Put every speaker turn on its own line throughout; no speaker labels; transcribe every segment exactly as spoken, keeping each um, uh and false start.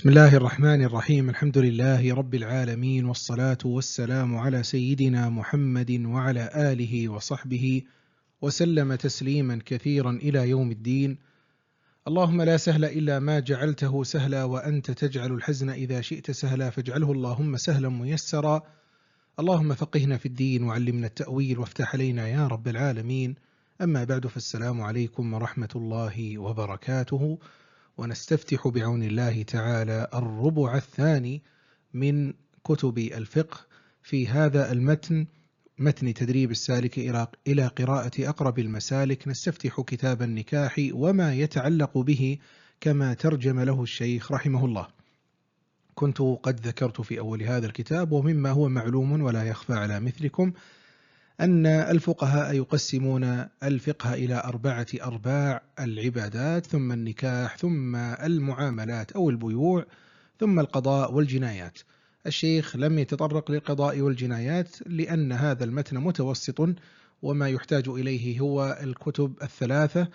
بسم الله الرحمن الرحيم. الحمد لله رب العالمين، والصلاة والسلام على سيدنا محمد وعلى آله وصحبه وسلم تسليما كثيرا إلى يوم الدين. اللهم لا سهل إلا ما جعلته سهلا، وأنت تجعل الحزن إذا شئت سهلا، فاجعله اللهم سهلا ميسرا. اللهم فقهنا في الدين وعلمنا التأويل وافتح علينا يا رب العالمين. أما بعد، فالسلام عليكم ورحمة الله وبركاته. ونستفتح بعون الله تعالى الربع الثاني من كتب الفقه في هذا المتن، متن تدريب السالك إلى قراءة أقرب المسالك. نستفتح كتاب النكاح وما يتعلق به كما ترجم له الشيخ رحمه الله. كنت قد ذكرت في أول هذا الكتاب، ومما هو معلوم ولا يخفى على مثلكم، أن الفقهاء يقسمون الفقه إلى أربعة أرباع: العبادات، ثم النكاح، ثم المعاملات أو البيوع، ثم القضاء والجنايات. الشيخ لم يتطرق للقضاء والجنايات لأن هذا المتن متوسط، وما يحتاج إليه هو الكتب الثلاثة.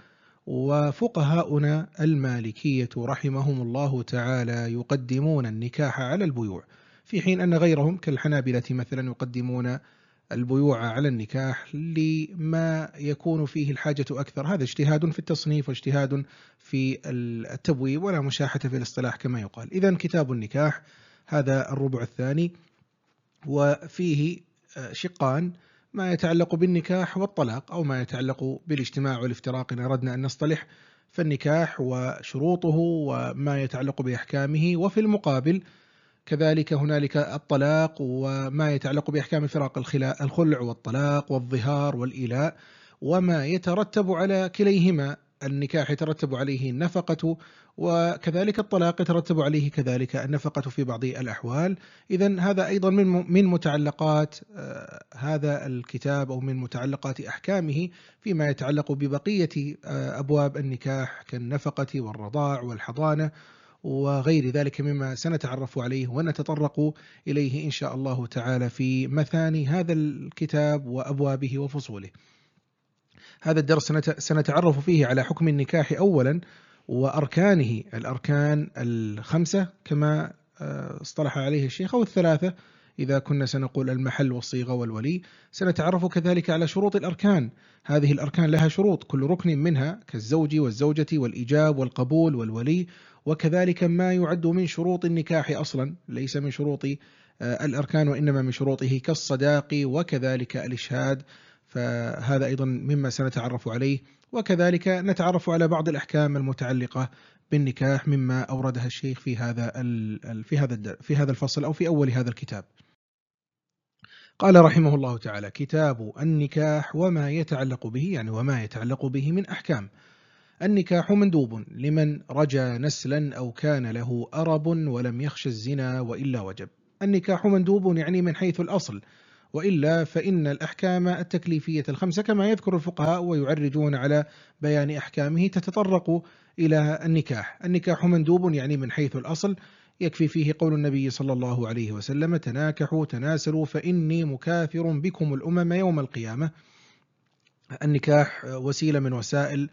وفقهاؤنا المالكية رحمهم الله تعالى يقدمون النكاح على البيوع، في حين أن غيرهم كالحنابلة مثلا يقدمون البيوع على النكاح لما يكون فيه الحاجة أكثر. هذا اجتهاد في التصنيف واجتهاد في التبويب، ولا مشاحة في الاصطلاح كما يقال. إذن كتاب النكاح هذا الربع الثاني، وفيه شقان: ما يتعلق بالنكاح والطلاق، أو ما يتعلق بالاجتماع والافتراق إن أردنا أن نصطلح، فالنكاح وشروطه وما يتعلق بأحكامه. وفي المقابل كذلك هنالك الطلاق وما يتعلق بأحكام فراق الخلع والطلاق والظهار والإيلاء، وما يترتب على كليهما. النكاح يترتب عليه النفقة، وكذلك الطلاق يترتب عليه كذلك النفقة في بعض الأحوال. إذن هذا أيضا من من متعلقات هذا الكتاب، أو من متعلقات أحكامه فيما يتعلق ببقية أبواب النكاح كالنفقة والرضاع والحضانة وغير ذلك مما سنتعرف عليه ونتطرق إليه إن شاء الله تعالى في مثاني هذا الكتاب وأبوابه وفصوله. هذا الدرس سنتعرف فيه على حكم النكاح أولا، وأركانه، الأركان الخمسة كما اصطلح عليه الشيخ، أو الثلاثة إذا كنا سنقول المحل والصيغة والولي. سنتعرف كذلك على شروط الأركان. هذه الأركان لها شروط، كل ركن منها كالزوج والزوجة والإيجاب والقبول والولي، وكذلك ما يعد من شروط النكاح أصلا، ليس من شروط الأركان وإنما من شروطه كالصداق وكذلك الإشهاد. فهذا أيضا مما سنتعرف عليه، وكذلك نتعرف على بعض الأحكام المتعلقة بالنكاح مما أوردها الشيخ في هذا في هذا في هذا الفصل، أو في أول هذا الكتاب. قال رحمه الله تعالى: كتاب النكاح وما يتعلق به، يعني وما يتعلق به من أحكام. النكاح مندوب لمن رجى نسلا أو كان له أرب ولم يخش الزنا وإلا وجب. النكاح مندوب يعني من حيث الأصل، وإلا فإن الأحكام التكليفية الخمسة كما يذكر الفقهاء ويعرجون على بيان أحكامه تتطرق إلى النكاح. النكاح مندوب يعني من حيث الأصل، يكفي فيه قول النبي صلى الله عليه وسلم: تناكحوا تناسلوا فإني مكاثر بكم الأمم يوم القيامة. النكاح وسيلة من وسائل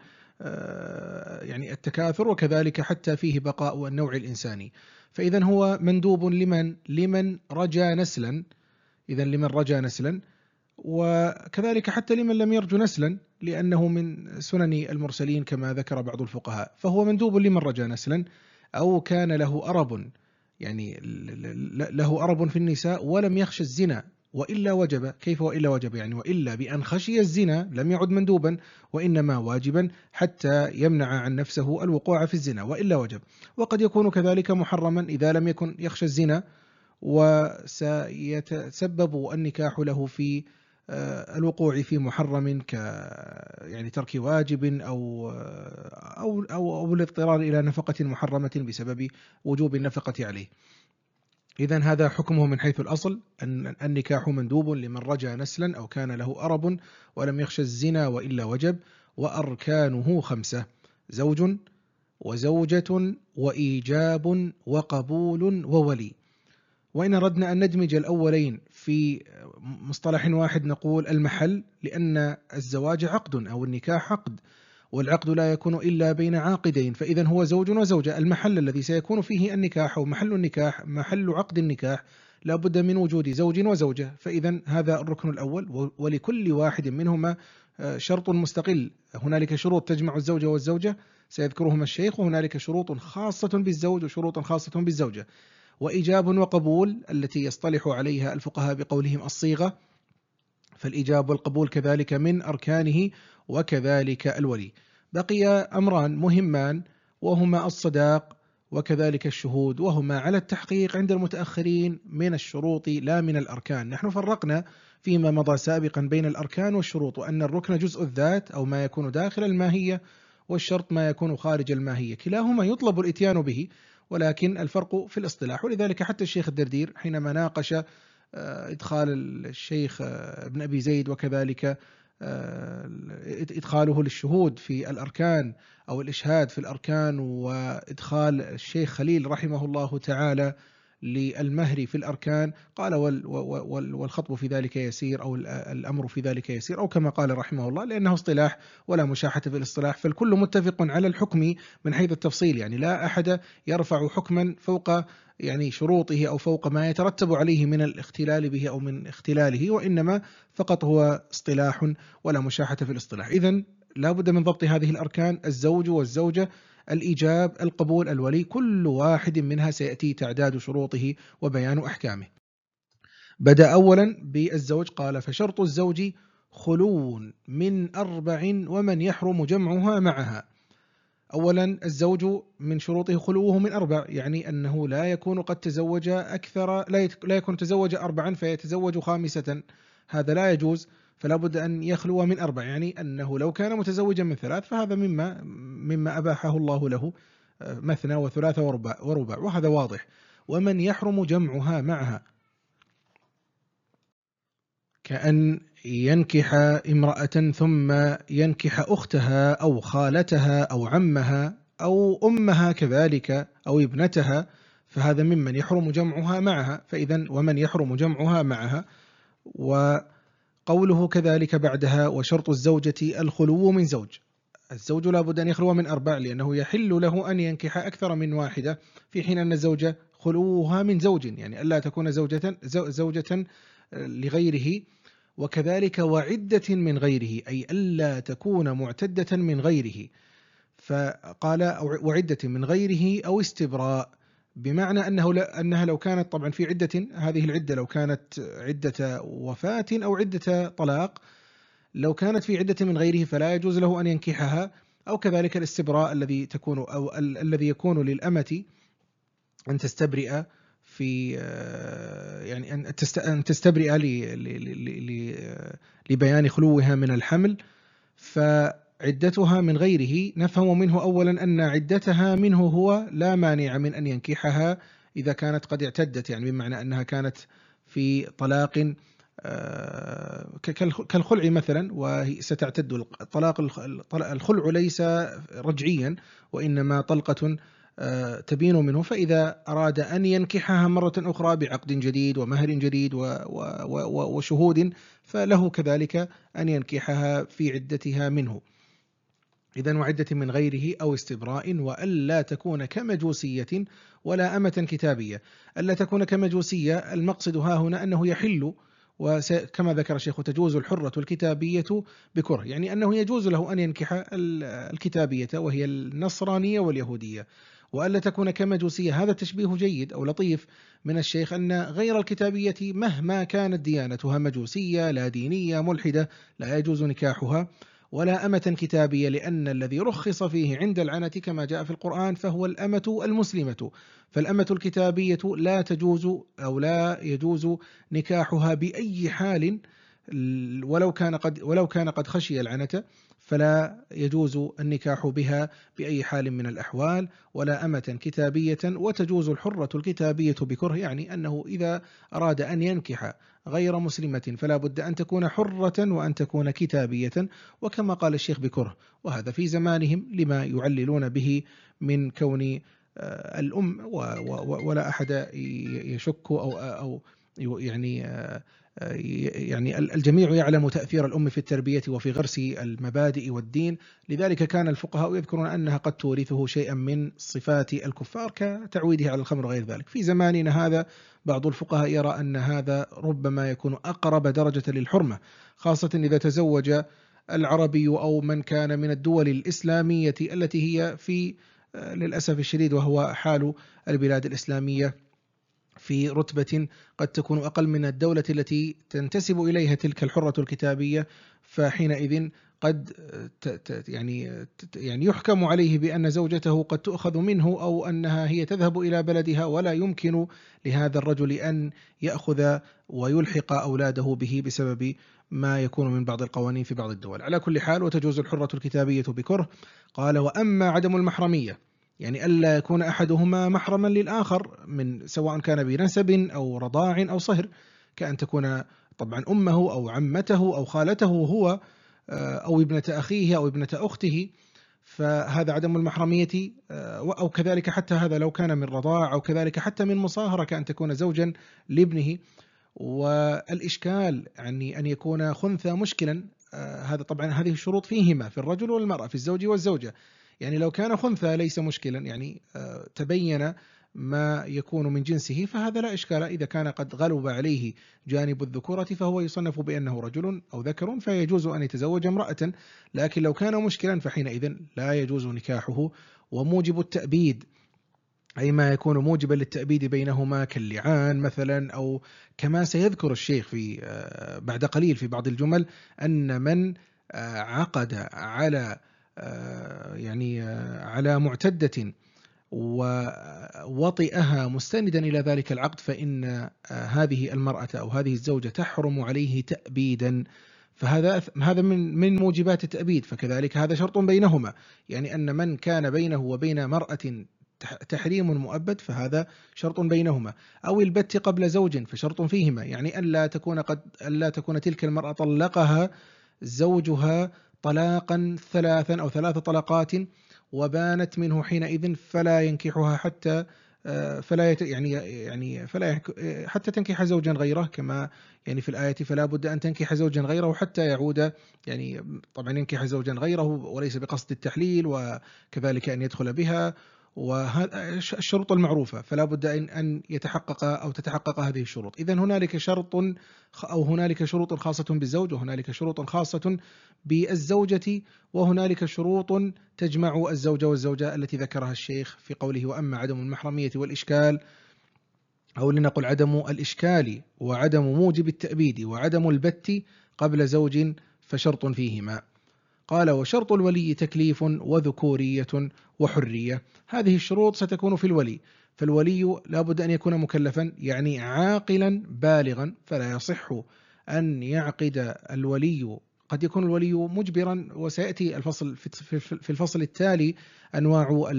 يعني التكاثر، وكذلك حتى فيه بقاء النوع الإنساني. فإذا هو مندوب لمن لمن رجى نسلا، إذا لمن رجى نسلا، وكذلك حتى لمن لم يرجو نسلا، لأنه من سنن المرسلين كما ذكر بعض الفقهاء. فهو مندوب لمن رجى نسلا أو كان له أرب، يعني له أرب في النساء ولم يخشى الزنا وإلا وجب. كيف وإلا وجب؟ يعني وإلا بأن خشي الزنا لم يعد مندوبا، وإنما واجبا حتى يمنع عن نفسه الوقوع في الزنا، وإلا وجب. وقد يكون كذلك محرما إذا لم يكن يخشى الزنا، وسيتسبب النكاح له في الوقوع في محرم ك يعني ترك واجب أو أو أو, أو الاضطرار إلى نفقة محرمة بسبب وجوب النفقة عليه. إذن هذا حكمه من حيث الأصل، أن النكاح مندوب لمن رجى نسلا أو كان له أرب ولم يخشى الزنا وإلا وجب. وأركانه خمسة: زوج وزوجة وإيجاب وقبول وولي. وإن أردنا أن ندمج الأولين في مصطلح واحد نقول المحل، لأن الزواج عقد أو النكاح عقد، والعقد لا يكون إلا بين عاقدين، فإذا هو زوج وزوجة. المحل الذي سيكون فيه النكاح أو محل النكاح محل عقد النكاح لا بد من وجود زوج وزوجة، فإذا هذا الركن الأول. ولكل واحد منهما شرط مستقل، هنالك شروط تجمع الزوج والزوجة سيذكرهما الشيخ، وهنالك شروط خاصة بالزوج وشروط خاصة بالزوجة. وإيجاب وقبول التي يصطلح عليها الفقهاء بقولهم الصيغة، فالإيجاب والقبول كذلك من أركانه، وكذلك الولي. بقي أمران مهمان وهما الصداق وكذلك الشهود، وهما على التحقيق عند المتأخرين من الشروط لا من الأركان. نحن فرقنا فيما مضى سابقا بين الأركان والشروط، وأن الركن جزء الذات أو ما يكون داخل الماهية، والشرط ما يكون خارج الماهية، كلاهما يطلب الإتيان به، ولكن الفرق في الاصطلاح. ولذلك حتى الشيخ الدردير حينما ناقش إدخال الشيخ ابن أبي زيد وكذلك إدخاله للشهود في الأركان أو الإشهاد في الأركان، وإدخال الشيخ خليل رحمه الله تعالى للمهر في الأركان، قال والخطب في ذلك يسير، أو الأمر في ذلك يسير، أو كما قال رحمه الله، لأنه اصطلاح ولا مشاحة في الاصطلاح، فالكل متفق على الحكم من حيث التفصيل. يعني لا أحد يرفع حكما فوق يعني شروطه أو فوق ما يترتب عليه من الاختلال به أو من اختلاله، وإنما فقط هو اصطلاح ولا مشاحة في الاصطلاح. إذن لا بد من ضبط هذه الأركان: الزوج والزوجة، الإيجاب، القبول، الولي، كل واحد منها سيأتي تعداد شروطه وبيان أحكامه. بدأ أولا بالزوج، قال: فشرط الزوج خلو من أربع ومن يحرم جمعها معها. أولا الزوج من شروطه خلوه من أربع، يعني أنه لا يكون قد تزوج أكثر، لا يكون تزوج أربعا فيتزوج خامسة، هذا لا يجوز، فلا بد أن يخلو من أربع. يعني أنه لو كان متزوجا من ثلاث فهذا مما مما أباحه الله له، مثنى وثلاث ورباع, ورباع وهذا واضح. ومن يحرم جمعها معها، كأن ينكح امرأة ثم ينكح أختها أو خالتها أو عمها أو أمها كذلك أو ابنتها، فهذا ممن يحرم جمعها معها. فإذا ومن يحرم جمعها معها. وقوله كذلك بعدها: وشرط الزوجة الخلو من زوج. الزوج لا بد أن يخلو من أربع، لأنه يحل له أن ينكح أكثر من واحدة، في حين أن الزوجة خلوها من زوج، يعني ألا تكون زوجة زوجة لغيره. وكذلك وعدة من غيره، أي ألا تكون معتدة من غيره. فقال: وعدة من غيره أو استبراء، بمعنى أنه أنها لو كانت طبعا في عدة، هذه العدة لو كانت عدة وفاة أو عدة طلاق، لو كانت في عدة من غيره فلا يجوز له أن ينكحها. أو كذلك الاستبراء الذي تكون أو ال الذي يكون للأمة أن تستبرئ في يعني أن تستبرئ لبيان خلوها من الحمل، فعدتها من غيره نفهم منه أولا أن عدتها منه هو لا مانع من أن ينكحها إذا كانت قد اعتدت، يعني بمعنى أنها كانت في طلاق كالخلع مثلا وستعتد الطلاق. الخلع ليس رجعيا وإنما طلقة تبين منه، فإذا أراد أن ينكحها مرة أخرى بعقد جديد ومهر جديد وشهود فله كذلك أن ينكحها في عدتها منه. إذن وعدة من غيره أو استبراء. وألا تكون كمجوسية ولا أمة كتابية. ألا تكون كمجوسية، المقصد ها هنا أنه يحل، وكما ذكر الشيخ تجوز الحرة الكتابية بكره، يعني أنه يجوز له أن ينكح الكتابية وهي النصرانية واليهودية. وألا تكون كمجوسية، هذا تشبيه جيد أو لطيف من الشيخ، أن غير الكتابية مهما كانت ديانتها مجوسية لا دينية ملحدة لا يجوز نكاحها. ولا أمة كتابية، لأن الذي رخص فيه عند العنة كما جاء في القرآن فهو الأمة المسلمة، فالأمة الكتابية لا تجوز أو لا يجوز نكاحها بأي حال، ولو كان قد ولو كان قد خشي العنة فلا يجوز النكاح بها بأي حال من الأحوال. ولا أمة كتابية. وتجوز الحرة الكتابية بكره، يعني أنه إذا أراد أن ينكح غير مسلمة فلا بد أن تكون حرة وأن تكون كتابية، وكما قال الشيخ بكره، وهذا في زمانهم لما يعللون به من كون الأم، ولا أحد يشك أو أو يعني يعني الجميع يعلم تأثير الأم في التربية وفي غرس المبادئ والدين، لذلك كان الفقهاء يذكرون أنها قد تورثه شيئا من صفات الكفار كتعويده على الخمر وغير ذلك. في زماننا هذا بعض الفقهاء يرى أن هذا ربما يكون أقرب درجة للحرمة، خاصة إذا تزوج العربي أو من كان من الدول الإسلامية التي هي في للأسف الشديد وهو حال البلاد الإسلامية في رتبة قد تكون أقل من الدولة التي تنتسب إليها تلك الحرة الكتابية، فحينئذ قد يعني يعني يحكم عليه بأن زوجته قد تؤخذ منه أو أنها هي تذهب إلى بلدها، ولا يمكن لهذا الرجل أن يأخذ ويلحق أولاده به بسبب ما يكون من بعض القوانين في بعض الدول. على كل حال، وتجوز الحرة الكتابية بكره. قال: وأما عدم المحرمية، يعني ألا يكون أحدهما محرما للآخر، من سواء كان بنسب أو رضاع أو صهر، كأن تكون طبعا أمه أو عمته أو خالته هو، أو ابنة أخيه أو ابنة أخته، فهذا عدم المحرمية. أو كذلك حتى هذا لو كان من رضاع، أو كذلك حتى من مصاهرة كأن تكون زوجا لابنه. والإشكال يعني أن يكون خنثى مشكلا، هذا طبعا هذه الشروط فيهما في الرجل والمرأة، في الزوج والزوجة. يعني لو كان خنثى ليس مشكلا، يعني تبين ما يكون من جنسه، فهذا لا إشكال. إذا كان قد غلب عليه جانب الذكورة فهو يصنف بأنه رجل أو ذكر، فيجوز أن يتزوج امرأة. لكن لو كان مشكلا فحينئذ لا يجوز نكاحه. وموجب التأبيد، أي ما يكون موجبا للتأبيد بينهما كاللعان مثلا، أو كما سيذكر الشيخ في بعد قليل في بعض الجمل، أن من عقد على يعني على معتدة ووطئها مستندا إلى ذلك العقد، فإن هذه المرأة أو هذه الزوجة تحرم عليه تأبيدا. فهذا هذا من من موجبات التأبيد. فكذلك هذا شرط بينهما، يعني أن من كان بينه وبين مرأة تحريم مؤبد فهذا شرط بينهما. أو البت قبل زوج فشرط فيهما، يعني ألا تكون قد ألا تكون تلك المرأة طلقها زوجها طلاقا ثلاثا أو ثلاث طلقات وبانت منه حينئذ فلا ينكحها حتى فلا يعني يعني فلا حتى تنكح زوجا غيره، كما يعني في الآية: فلا بد أن تنكح زوجا غيره حتى يعود، يعني طبعا ينكح زوجا غيره وليس بقصد التحليل، وكذلك أن يدخل بها، وهذا الشروط المعروفة، فلا بد أن يتحقق أو تتحقق هذه الشروط. إذن هنالك شرط أو هنالك شروط خاصة بالزوج، وهنالك شروط خاصة بالزوجة، وهنالك شروط تجمع الزوج والزوجة التي ذكرها الشيخ في قوله: وأما عدم المحرمية والإشكال، أو لنقل عدم الإشكال وعدم موجب التأبيد وعدم البت قبل زوج فشرط فيهما. قال: وشرط الولي تكليف وذكورية وحرية. هذه الشروط ستكون في الولي، فالولي لا بد أن يكون مكلفا، يعني عاقلا بالغا، فلا يصح أن يعقد الولي. قد يكون الولي مجبرا، وسيأتي الفصل في الفصل التالي أنواع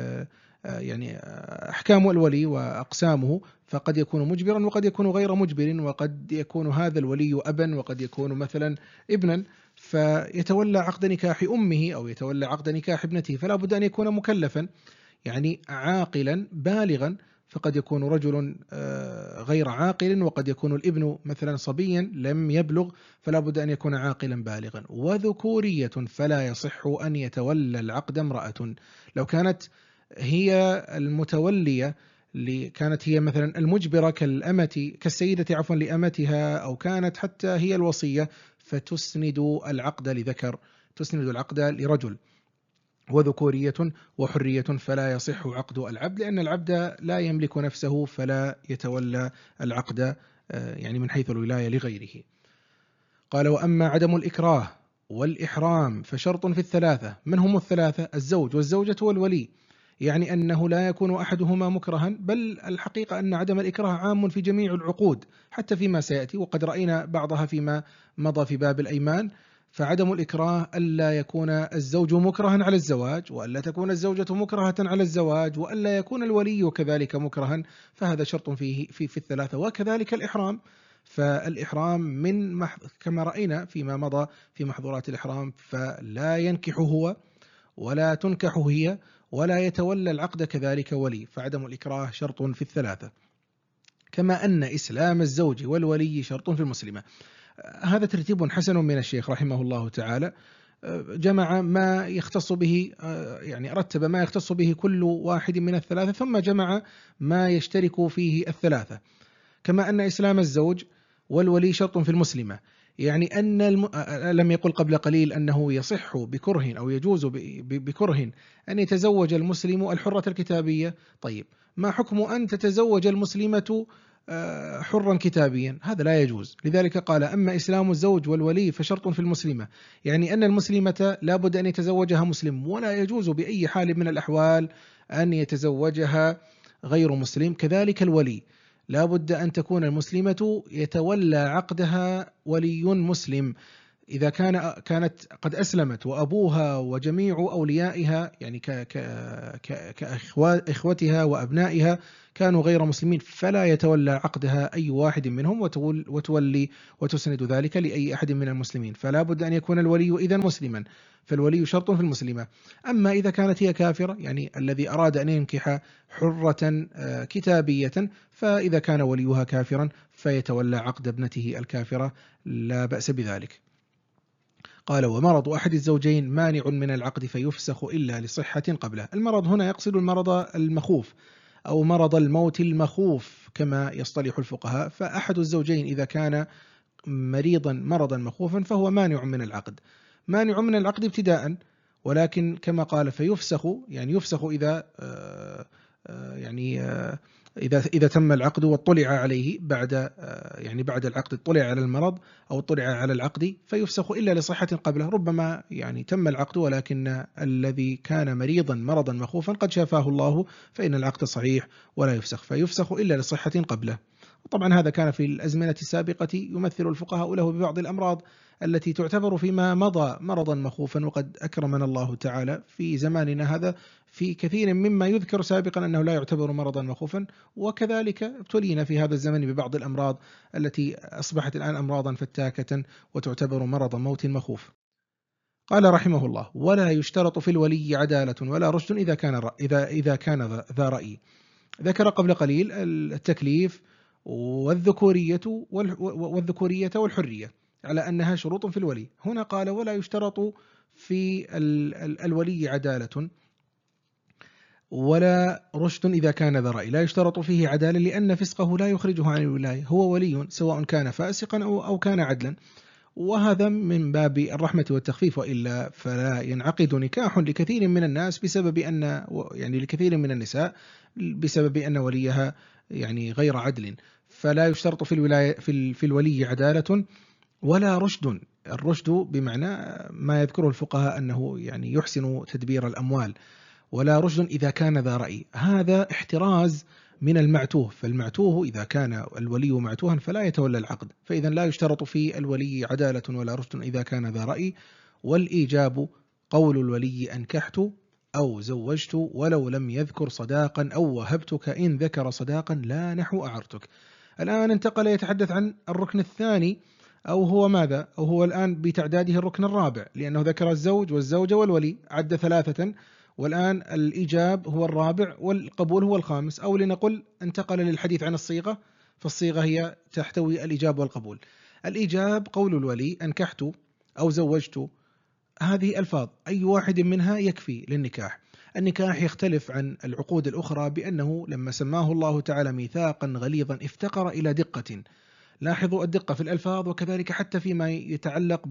يعني أحكام الولي وأقسامه، فقد يكون مجبرا وقد يكون غير مجبر، وقد يكون هذا الولي أبا وقد يكون مثلا ابنا، فيتولى عقد نكاح أمه أو يتولى عقد نكاح ابنته، فلا بد أن يكون مكلفا يعني عاقلا بالغا. فقد يكون رجل غير عاقل، وقد يكون الابن مثلا صبيا لم يبلغ، فلا بد أن يكون عاقلا بالغا. وذكورية، فلا يصح أن يتولى العقد امرأة. لو كانت هي المتولية، كانت هي مثلا المجبرة كالأمة كالسيدة عفوا لأمتها، أو كانت حتى هي الوصية، فتسند العقد لذكر، تسند العقد لرجل. وذكورية وحرية، فلا يصح عقد العبد، لأن العبد لا يملك نفسه فلا يتولى العقد يعني من حيث الولاية لغيره. قال: وأما عدم الإكراه والإحرام فشرط في الثلاثة. من هم الثلاثة؟ الزوج والزوجة والولي، يعني أنه لا يكون أحدهما مكرها، بل الحقيقة أن عدم الإكراه عام في جميع العقود حتى فيما سيأتي، وقد رأينا بعضها فيما مضى في باب الأيمان. فعدم الإكراه ألا يكون الزوج مكرها على الزواج، وألا تكون الزوجة مكرهة على الزواج، وألا يكون الولي كذلك مكرها، فهذا شرط فيه في, في الثلاثة. وكذلك الإحرام، فالإحرام من مح... كما رأينا فيما مضى في محظورات الإحرام، فلا ينكح هو ولا تنكح هي ولا يتولى العقد كذلك ولي، فعدم الإكراه شرط في الثلاثة. كما أن إسلام الزوج والولي شرط في المسلمة. هذا ترتيب حسن من الشيخ رحمه الله تعالى، جمع ما يختص به، يعني رتب ما يختص به كل واحد من الثلاثة ثم جمع ما يشترك فيه الثلاثة. كما أن إسلام الزوج والولي شرط في المسلمة، يعني أن الم... لم يقل قبل قليل أنه يصح بكره أو يجوز ب... بكره أن يتزوج المسلم الحرة الكتابية. طيب ما حكم أن تتزوج المسلمة حرا كتابيا؟ هذا لا يجوز. لذلك قال أما إسلام الزوج والولي فشرط في المسلمة، يعني أن المسلمة لا بد أن يتزوجها مسلم، ولا يجوز بأي حال من الأحوال أن يتزوجها غير مسلم. كذلك الولي لا بد أن تكون المسلمة يتولى عقدها ولي مسلم. إذا كان كانت قد أسلمت وأبوها وجميع أوليائها يعني كإخوتها وأبنائها كانوا غير مسلمين فلا يتولى عقدها أي واحد منهم وتولي وتسند ذلك لأي أحد من المسلمين، فلا بد أن يكون الولي إذن مسلما، فالولي شرط في المسلمة. أما إذا كانت هي كافرة، يعني الذي أراد أن ينكح حرة كتابية، فإذا كان وليها كافرا فيتولى عقد ابنته الكافرة، لا بأس بذلك. قال ومرض أحد الزوجين مانع من العقد فيفسخ إلا لصحة قبله. المرض هنا يقصد المرض المخوف أو مرض الموت المخوف كما يصطلح الفقهاء، فأحد الزوجين إذا كان مريضا مرضا مخوفا فهو مانع من العقد، مانع من العقد ابتداء، ولكن كما قال فيفسخ، يعني يفسخ إذا يعني إذا إذا تم العقد واطلع عليه بعد يعني بعد العقد اطلع على المرض أو اطلع على العقد فيفسخ إلا لصحة قبله. ربما يعني تم العقد ولكن الذي كان مريضا مرضا مخوفا قد شافاه الله فإن العقد صحيح ولا يفسخ، فيفسخ إلا لصحة قبله. طبعا هذا كان في الأزمنة السابقة يمثل الفقهاء له ببعض الأمراض التي تعتبر فيما مضى مرضا مخوفا، وقد أكرمنا الله تعالى في زماننا هذا في كثير مما يذكر سابقا أنه لا يعتبر مرضا مخوفا، وكذلك ابتلينا في هذا الزمن ببعض الأمراض التي أصبحت الآن أمراضا فتاكة وتعتبر مرض موت مخوف. قال رحمه الله ولا يشترط في الولي عدالة ولا رشد إذا كان إذا إذا كان ذا رأي. ذكر قبل قليل التكليف والذكورية والذكورية والحرية على أنها شروط في الولي. هنا قال ولا يشترط في الولي عدالة ولا رشد إذا كان ذا رأي. لا يشترط فيه عدالة لأن فسقه لا يخرجه عن الولاية، هو ولي سواء كان فاسقا أو أو كان عدلا، وهذا من باب الرحمة والتخفيف، وإلا فلا ينعقد نكاح لكثير من الناس بسبب أن يعني لكثير من النساء بسبب أن وليها يعني غير عدل. فلا يشترط في الولاية في في الولي عدالة ولا رشد. الرشد بمعنى ما يذكره الفقهاء أنه يعني يحسن تدبير الأموال، ولا رشد إذا كان ذا رأي. هذا احتراز من المعتوه، فالمعتوه إذا كان الولي معتوها فلا يتولى العقد، فإذا لا يشترط في الولي عدالة ولا رشد إذا كان ذا رأي. والإيجاب قول الولي أنكحت أو زوجت ولو لم يذكر صداقا أو وهبتك إن ذكر صداقا لا نحو أعرتك. الآن انتقل يتحدث عن الركن الثاني، أو هو ماذا؟ أو هو الآن بتعداده الركن الرابع، لأنه ذكر الزوج والزوجة والولي عد ثلاثة، والآن الإيجاب هو الرابع والقبول هو الخامس، أو لنقل انتقل للحديث عن الصيغة، فالصيغة هي تحتوي الإيجاب والقبول. الإيجاب قول الولي أنكحت أو زوجت، هذه ألفاظ أي واحد منها يكفي للنكاح. النكاح يختلف عن العقود الأخرى بأنه لما سماه الله تعالى ميثاقا غليظا افتقر إلى دقة. لاحظوا الدقة في الألفاظ، وكذلك حتى فيما يتعلق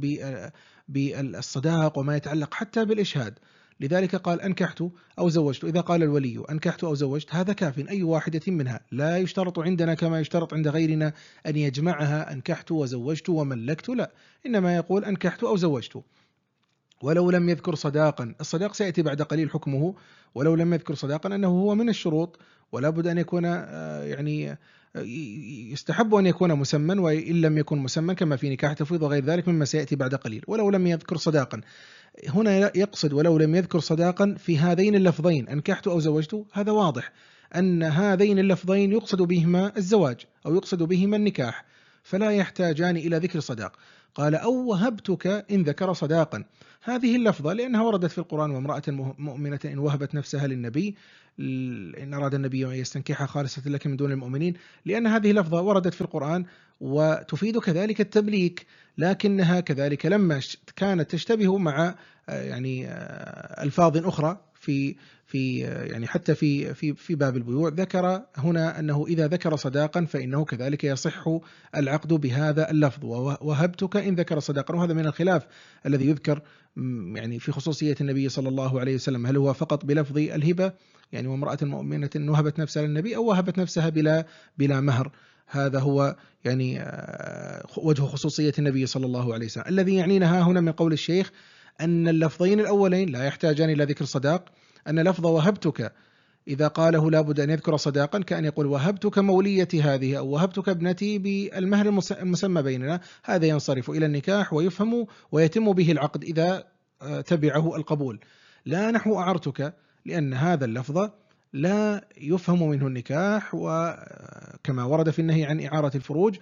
بالصداق وما يتعلق حتى بالإشهاد. لذلك قال أنكحت أو زوجت. إذا قال الولي أنكحت أو زوجت هذا كاف أي واحدة منها، لا يشترط عندنا كما يشترط عند غيرنا أن يجمعها أنكحت وزوجت وملكت، لا، إنما يقول أنكحت أو زوجت. ولو لم يذكر صداقا، الصداق سيأتي بعد قليل حكمه، ولو لم يذكر صداقا أنه هو من الشروط، ولا بد أن يكون يعني يستحب أن يكون مسمى، وإن لم يكن مسمى كما في نكاح تفويض وغير ذلك مما سيأتي بعد قليل. ولو لم يذكر صداقا هنا يقصد ولو لم يذكر صداقا في هذين اللفظين أنكحت أو زوجت، هذا واضح أن هذين اللفظين يقصد بهما الزواج أو يقصد بهما النكاح، فلا يحتاجان إلى ذكر صداق. قال أو وهبتك إن ذكر صداقا، هذه اللفظة لأنها وردت في القرآن: وامرأة مؤمنة إن وهبت نفسها للنبي إن أراد النبي أن يستنكحها خالصة لك من دون المؤمنين، لأن هذه اللفظة وردت في القرآن وتفيد كذلك التمليك، لكنها كذلك لما كانت تشتبه مع يعني ألفاظ أخرى في في يعني حتى في في في باب البيوع، ذكر هنا أنه إذا ذكر صداقا فإنه كذلك يصح العقد بهذا اللفظ: ووهبتك إن ذكر صداقا. وهذا من الخلاف الذي يذكر يعني في خصوصية النبي صلى الله عليه وسلم، هل هو فقط بلفظ الهبة يعني وامرأة مؤمنة وهبت نفسها للنبي، أو وهبت نفسها بلا بلا مهر؟ هذا هو يعني وجه خصوصية النبي صلى الله عليه وسلم. الذي يعنينا هنا من قول الشيخ أن اللفظين الأولين لا يحتاجان إلى ذكر صداق، أن لفظ وهبتك إذا قاله لابد أن يذكر صداقا، كأن يقول: وهبتك موليتي هذه، أو وهبتك ابنتي بالمهر المسمى بيننا. هذا ينصرف إلى النكاح ويفهم ويتم به العقد إذا تبعه القبول. لا نحو أعرتك، لأن هذا اللفظ لا يفهم منه النكاح، وكما ورد في النهي عن إعارة الفروج،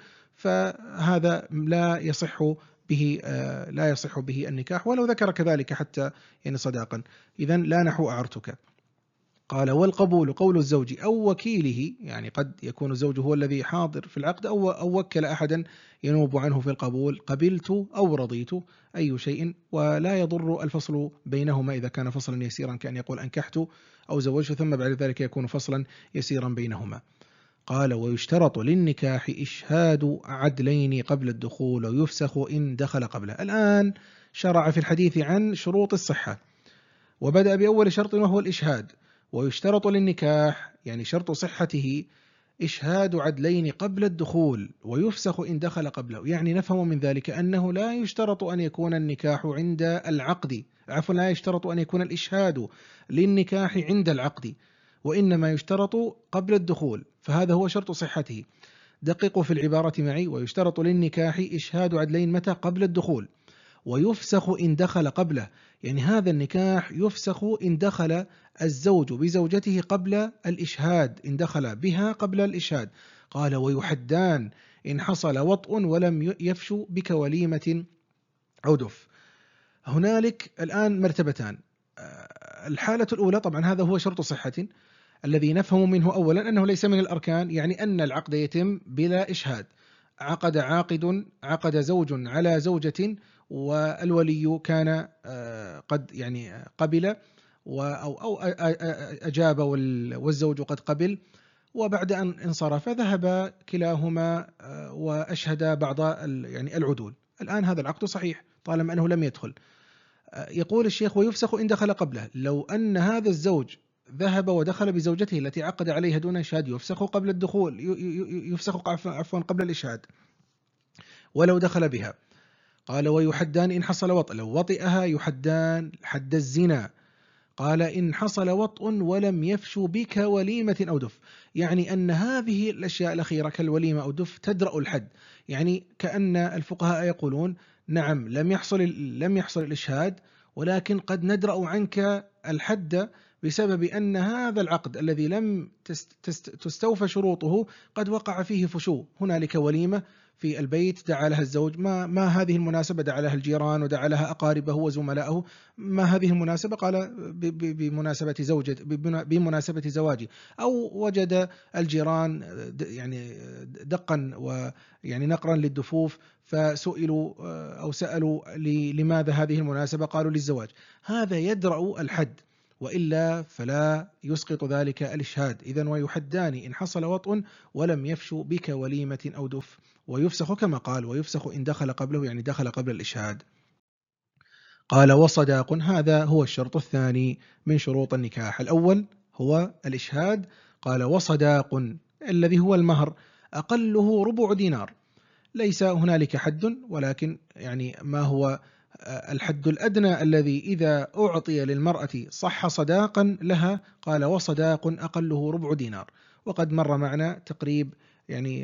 فهذا لا يصح به لا يصح به النكاح ولو ذكر كذلك حتى يعني صداقا. إذن لا نحو أعرتك. قال: والقبول قول الزوج أو وكيله، يعني قد يكون الزوج هو الذي حاضر في العقد أو أو وكل أحدا ينوب عنه في القبول: قبلت أو رضيت أي شيء، ولا يضر الفصل بينهما إذا كان فصلا يسيرا، كأن يقول أنكحت أو زوجت ثم بعد ذلك يكون فصلا يسيرا بينهما. قال: ويشترط للنكاح إشهاد عدلين قبل الدخول ويفسخ إن دخل قبله. الآن شرع في الحديث عن شروط الصحة، وبدأ بأول شرط وهو الإشهاد. ويشترط للنكاح يعني شرط صحته إشهاد عدلين قبل الدخول ويفسخ إن دخل قبله، يعني نفهم من ذلك أنه لا يشترط أن يكون النكاح عند العقد، عفوا لا يشترط أن يكون الإشهاد للنكاح عند العقد، وإنما يشترط قبل الدخول، فهذا هو شرط صحته. دققوا في العبارة معي: ويشترط للنكاح إشهاد عدلين متى؟ قبل الدخول. ويفسخ إن دخل قبله، يعني هذا النكاح يفسخ إن دخل الزوج بزوجته قبل الإشهاد، إن دخل بها قبل الإشهاد. قال: ويحدان إن حصل وطء ولم يفشو بك وليمة أو دف. هنالك الآن مرتبتان. الحالة الأولى طبعا هذا هو شرط صحة الذي نفهم منه أولا أنه ليس من الأركان، يعني أن العقد يتم بلا إشهاد. عقد عاقد عقد زوج على زوجة والولي كان قد يعني قبل أو أو أجاب والزوج قد قبل، وبعد أن انصرف ذهب كلاهما وأشهد بعض يعني العدول. الآن هذا العقد صحيح طالما أنه لم يدخل. يقول الشيخ: ويفسخ إن دخل قبله. لو أن هذا الزوج ذهب ودخل بزوجته التي عقد عليها دون إشهاد يفسخ قبل الدخول، يفسخ عفوا قبل الإشهاد ولو دخل بها. قال: ويحدان إن حصل وطء، لو وطئها يحدان حد الزنا. قال: إن حصل وطء ولم يفشو بك وليمة أو دف، يعني أن هذه الأشياء الأخيرة كالوليمة أو دف تدرأ الحد، يعني كأن الفقهاء يقولون: نعم لم يحصل لم يحصل الإشهاد، ولكن قد ندرأ عنك الحد بسبب أن هذا العقد الذي لم تستوفى شروطه قد وقع فيه فشو. هنالك وليمة في البيت دعا لها الزوج، ما ما هذه المناسبة؟ دعا لها الجيران ودعا لها أقاربه وزملائه، ما هذه المناسبة؟ قال: بمناسبة زوجة بمناسبة زواجي. أو وجد الجيران يعني دقا ويعني نقرا للدفوف فسئلوا أو سألوا لماذا هذه المناسبة؟ قالوا: للزواج. هذا يدرأ الحد، وإلا فلا يسقط ذلك الإشهاد. إذن ويحدان إن حصل وطء ولم يفشو بك وليمة أو دف، ويفسخ كما قال: ويفسخ إن دخل قبله، يعني دخل قبل الإشهاد. قال: وصداق، هذا هو الشرط الثاني من شروط النكاح. الأول هو الإشهاد. قال: وصداق الذي هو المهر أقله ربع دينار. ليس هنالك حد، ولكن يعني ما هو الحد الأدنى الذي إذا أعطي للمرأة صح صداقا لها. قال: وصداق أقله ربع دينار. وقد مر معنا تقريب يعني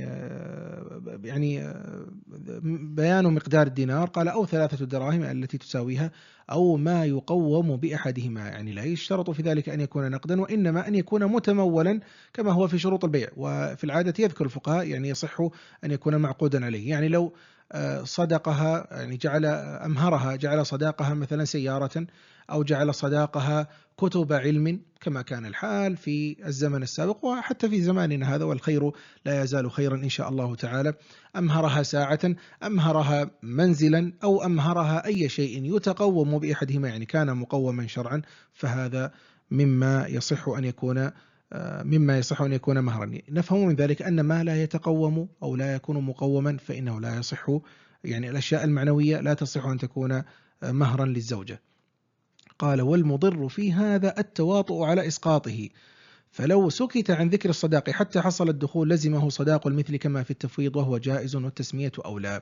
يعني بيان مقدار الدينار. قال: أو ثلاثة دراهم التي تساويها، أو ما يقوم بأحدهما، يعني لا يشترط في ذلك أن يكون نقدا، وإنما أن يكون متمولا كما هو في شروط البيع. وفي العادة يذكر الفقهاء يعني يصح أن يكون معقودا عليه، يعني لو صدقها، يعني جعل أمهرها، جعل صداقها مثلا سيارة، أو جعل صداقها كتب علم كما كان الحال في الزمن السابق وحتى في زماننا هذا، والخير لا يزال خيرا إن شاء الله تعالى. أمهرها ساعة، أمهرها منزلا، أو أمهرها أي شيء يتقوم بأحدهما، يعني كان مقوما شرعا، فهذا مما يصح أن يكون مما يصح أن يكون مهرا. نفهم من ذلك أن ما لا يتقوم أو لا يكون مقوما فإنه لا يصح، يعني الأشياء المعنوية لا تصح أن تكون مهرا للزوجة. قال: والمضر في هذا التواطؤ على إسقاطه، فلو سكت عن ذكر الصداق حتى حصل الدخول لزمه صداق المثل كما في التفويض، وهو جائز والتسمية أولى.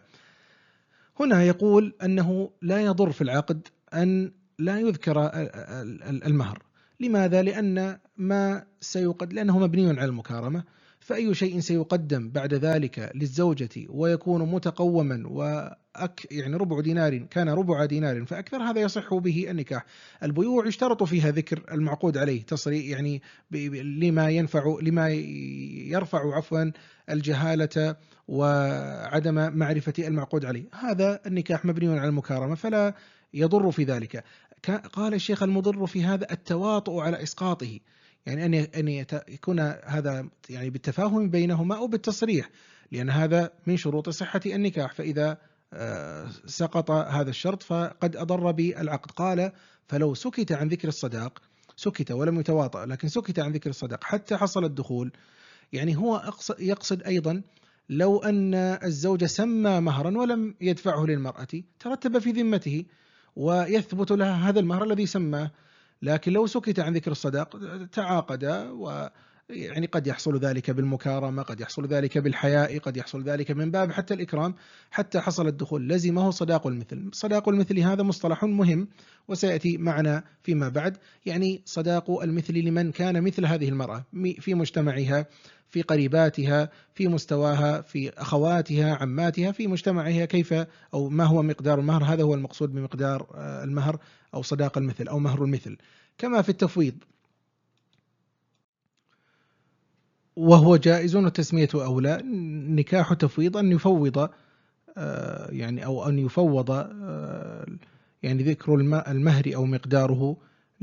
هنا يقول أنه لا يضر في العقد أن لا يذكر المهر. لماذا؟ لأن ما سيقد لأنه مبني على المكارمة، فأي شيء سيقدم بعد ذلك للزوجة ويكون متقوما وأك يعني ربع دينار كان ربع دينار فأكثر، هذا يصح به النكاح. البيوع يشترط فيها ذكر المعقود عليه تصريح، يعني لما ينفع لما يرفع عفوا الجهالة وعدم معرفة المعقود عليه. هذا النكاح مبني على المكارمة فلا يضر في ذلك. قال الشيخ: المضر في هذا التواطؤ على إسقاطه، يعني أن أن يكون هذا يعني بالتفاهم بينهما أو بالتصريح، لأن هذا من شروط صحة النكاح، فإذا سقط هذا الشرط فقد أضر بالعقد. قال: فلو سكت عن ذكر الصداق، سكت ولم يتواطأ لكن سكت عن ذكر الصداق حتى حصل الدخول، يعني هو يقصد أيضا لو أن الزوج سمى مهرا ولم يدفعه للمرأة ترتب في ذمته ويثبت لها هذا المهر الذي سماه، لكن لو سكت عن ذكر الصداق تعاقد، ويعني قد يحصل ذلك بالمكارمة، قد يحصل ذلك بالحياء، قد يحصل ذلك من باب حتى الإكرام، حتى حصل الدخول لزمه صداق المثل. صداق المثل هذا مصطلح مهم وسيأتي معنا فيما بعد، يعني صداق المثل لمن كان مثل هذه المرأة في مجتمعها، في قريباتها، في مستواها، في أخواتها، عماتها، في مجتمعها، كيف أو ما هو مقدار المهر. هذا هو المقصود بمقدار المهر أو صداق المثل أو مهر المثل. كما في التفويض، وهو جائز والتسمية أولى. نكاح تفويض أن يفوض يعني أو أن يفوض يعني ذكر المهر أو مقداره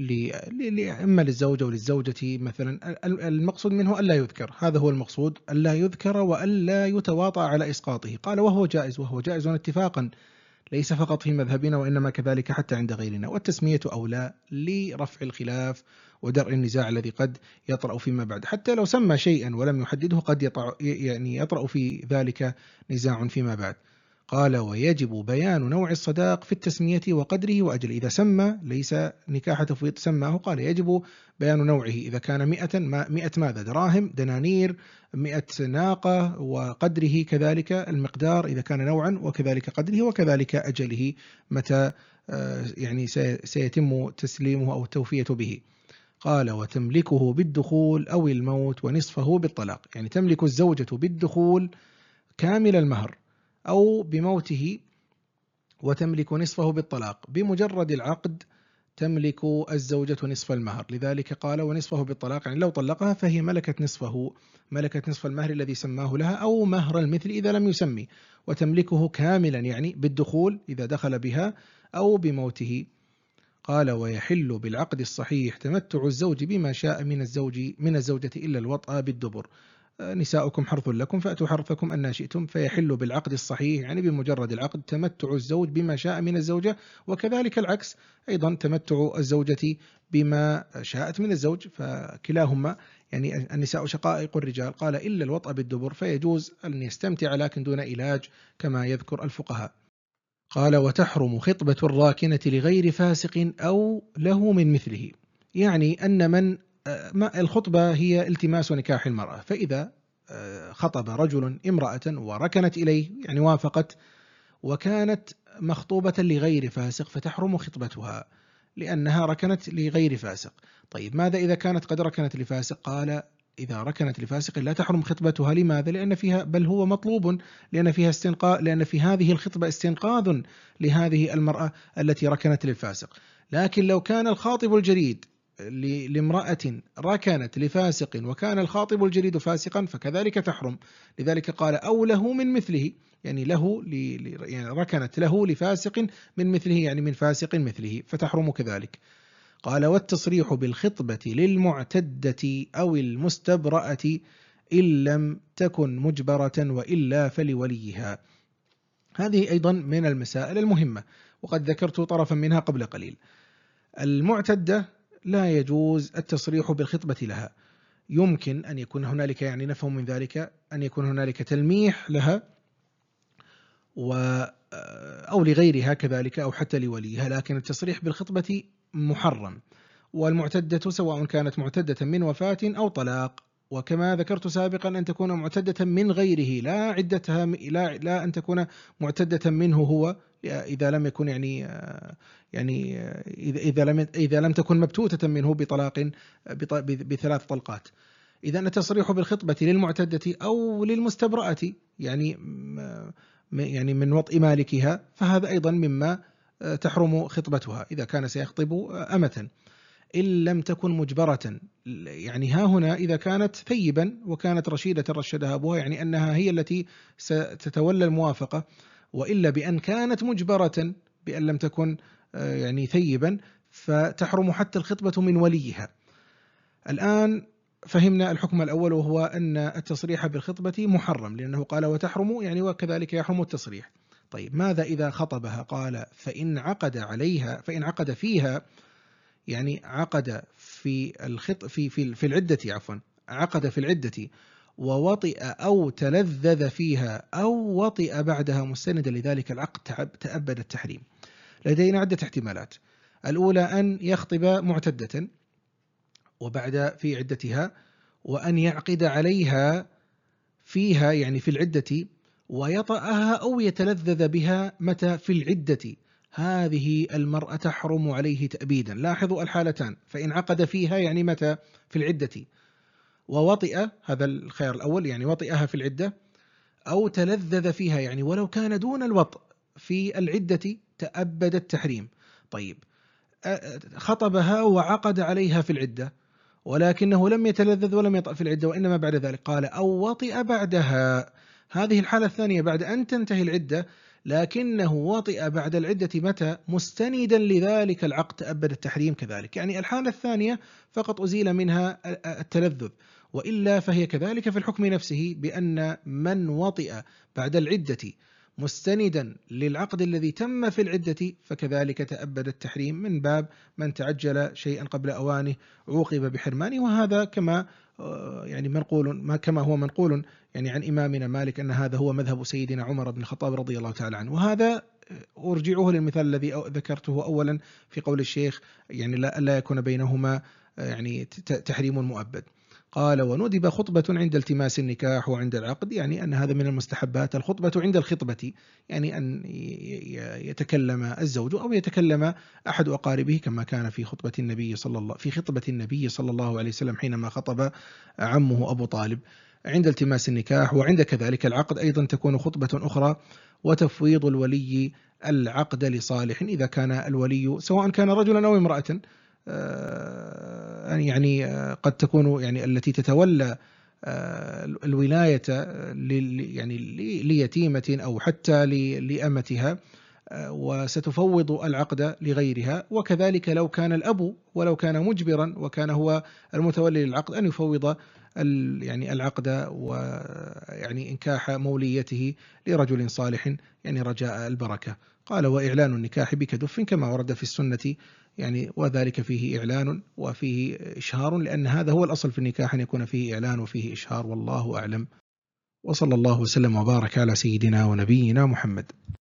إما للزوجة أو للزوجة مثلا. المقصود منه ألا يذكر، هذا هو المقصود، ألا يذكر وألا يتواطأ على إسقاطه. قال: وهو جائز، وهو جائز اتفاقا، ليس فقط في مذهبنا وإنما كذلك حتى عند غيرنا. والتسمية أولى لرفع الخلاف ودرء النزاع الذي قد يطرأ فيما بعد. حتى لو سمى شيئا ولم يحدده قد يطرأ يعني يطرأ في ذلك نزاع فيما بعد. قال: ويجب بيان نوع الصداق في التسمية وقدره وأجله. إذا سمى ليس نكاح تفويض سماه، قال: يجب بيان نوعه، إذا كان مئة مئة ماذا دراهم دنانير مئة ناقة، وقدره كذلك المقدار إذا كان نوعا، وكذلك قدره، وكذلك أجله متى يعني سيتم تسليمه أو التوفية به. قال: وتملكه بالدخول أو الموت ونصفه بالطلاق، يعني تملك الزوجة بالدخول كامل المهر أو بموته، وتملك نصفه بالطلاق. بمجرد العقد تملك الزوجة نصف المهر، لذلك قال: ونصفه بالطلاق، يعني لو طلقها فهي ملكت نصفه، ملكت نصف المهر الذي سماه لها أو مهر المثل إذا لم يسمي، وتملكه كاملا يعني بالدخول إذا دخل بها أو بموته. قال: ويحل بالعقد الصحيح تمتع الزوج بما شاء من الزوج من الزوجة إلا الوطأ بالدبر. نساؤكم حرث لكم فأتوا حرثكم أن شئتم. فيحل بالعقد الصحيح يعني بمجرد العقد تمتع الزوج بما شاء من الزوجة، وكذلك العكس أيضا تمتع الزوجة بما شاءت من الزوج، فكلاهما يعني النساء شقائق الرجال. قال: إلا الوطأ بالدبر، فيجوز أن يستمتع لكن دون علاج كما يذكر الفقهاء. قال: وتحرم خطبة الراكنة لغير فاسق أو له من مثله، يعني أن من ما الخطبة هي التماس نكاح المرأة، فإذا خطب رجل امرأة وركنت إليه يعني وافقت وكانت مخطوبة لغير فاسق فتحرم خطبتها لأنها ركنت لغير فاسق. طيب ماذا إذا كانت قد ركنت لفاسق؟ قال: إذا ركنت لفاسق لا تحرم خطبتها. لماذا؟ لأن فيها بل هو مطلوب، لأن فيها استنقاذ، لأن في هذه الخطبة استنقاذ لهذه المرأة التي ركنت للفاسق. لكن لو كان الخاطب الجديد لامرأة ركنت لفاسق وكان الخاطب الجديد فاسقا فكذلك تحرم. لذلك قال أو له من مثله، يعني له يعني ركنت له لفاسق من مثله، يعني من فاسق مثله فتحرم كذلك. قال والتصريح بالخطبة للمعتدة أو المستبرأة إن لم تكن مجبرة وإلا فلوليها. هذه أيضا من المسائل المهمة، وقد ذكرت طرفا منها قبل قليل. المعتدة لا يجوز التصريح بالخطبة لها، يمكن أن يكون هنالك، يعني نفهم من ذلك أن يكون هنالك تلميح لها و أو لغيرها كذلك أو حتى لوليها، لكن التصريح بالخطبة محرم. والمعتدة سواء كانت معتدة من وفاة أو طلاق، وكما ذكرت سابقا أن تكون معتدة من غيره، لا عدتها لا لا أن تكون معتدة منه هو، إذا لم يكن يعني يعني إذا لم إذا لم تكن مبتوتة منه بطلاق بثلاث طلقات. إذا التصريح بالخطبة للمعتدة أو للمستبرأة يعني يعني من وطئ مالكها، فهذا أيضا مما تحرم خطبتها إذا كان سيخطب أمة، إن لم تكن مجبرة. يعني ها هنا إذا كانت ثيبا وكانت رشيدة رشدها أبوها، يعني أنها هي التي ستتولى الموافقة، وإلا بأن كانت مجبرة بأن لم تكن يعني ثيبا فتحرم حتى الخطبة من وليها. الآن فهمنا الحكم الأول، وهو أن التصريح بالخطبة محرم لأنه قال وتحرم، يعني وكذلك يحرم التصريح. طيب ماذا إذا خطبها؟ قال فإن عقد عليها فإن عقد فيها، يعني عقد في الخط في في في العدة عفوا عقد في العدة ووطئ أو تلذذ فيها أو وطئ بعدها مستندا لذلك العقد تأبد التحريم. لدينا عدة احتمالات. الأولى أن يخطب معتدة وبعد في عدتها، وأن يعقد عليها فيها يعني في العدة ويطأها أو يتلذذ بها متى في العدة، هذه المرأة تحرم عليه تأبيدا. لاحظوا الحالتان، فإن عقد فيها يعني متى في العدة، ووطئ هذا الخيار الأول يعني وطئها في العدة، أو تلذذ فيها يعني ولو كان دون الوطء في العدة تأبد التحريم. طيب خطبها وعقد عليها في العدة ولكنه لم يتلذذ ولم يطأ في العدة وإنما بعد ذلك، قال أو وطئ بعدها، هذه الحالة الثانية بعد أن تنتهي العدة لكنه وطئ بعد العدة متى مستندا لذلك العقد تأبد التحريم كذلك. يعني الحالة الثانية فقط أزيل منها التلذذ، وإلا فهي كذلك في الحكم نفسه، بأن من وطئ بعد العدة مستندا للعقد الذي تم في العدة فكذلك تأبد التحريم، من باب من تعجل شيئا قبل أوانه عوقب بحرمانه. وهذا كما يعني منقول ما كما هو منقول يعني عن إمامنا مالك أن هذا هو مذهب سيدنا عمر بن الخطاب رضي الله تعالى عنه. وهذا أرجعه للمثال الذي ذكرته أولا في قول الشيخ يعني لا, لا يكون بينهما يعني تحريم مؤبد. قال وندب خطبة عند التماس النكاح وعند العقد، يعني أن هذا من المستحبات الخطبة عند الخطبة، يعني أن يتكلم الزوج أو يتكلم أحد أقاربه كما كان في خطبة النبي صلى الله في خطبة النبي صلى الله عليه وسلم حينما خطب عمه أبو طالب عند التماس النكاح. وعند كذلك العقد أيضا تكون خطبة أخرى، وتفويض الولي العقد لصالح، إذا كان الولي سواء كان رجلا أو امرأة، يعني قد تكون يعني التي تتولى الولاية يعني ليتيمة أو حتى لأمتها، وستفوض العقد لغيرها. وكذلك لو كان الأب ولو كان مجبرا وكان هو المتولي للعقد أن يفوض يعني العقد ويعني إنكاح موليته لرجل صالح يعني رجاء البركة. قال وإعلان النكاح بكدف كما ورد في السنة، يعني وذلك فيه إعلان وفيه إشهار، لأن هذا هو الأصل في النكاح أن يكون فيه إعلان وفيه إشهار. والله أعلم، وصلى الله وسلم وبارك على سيدنا ونبينا محمد.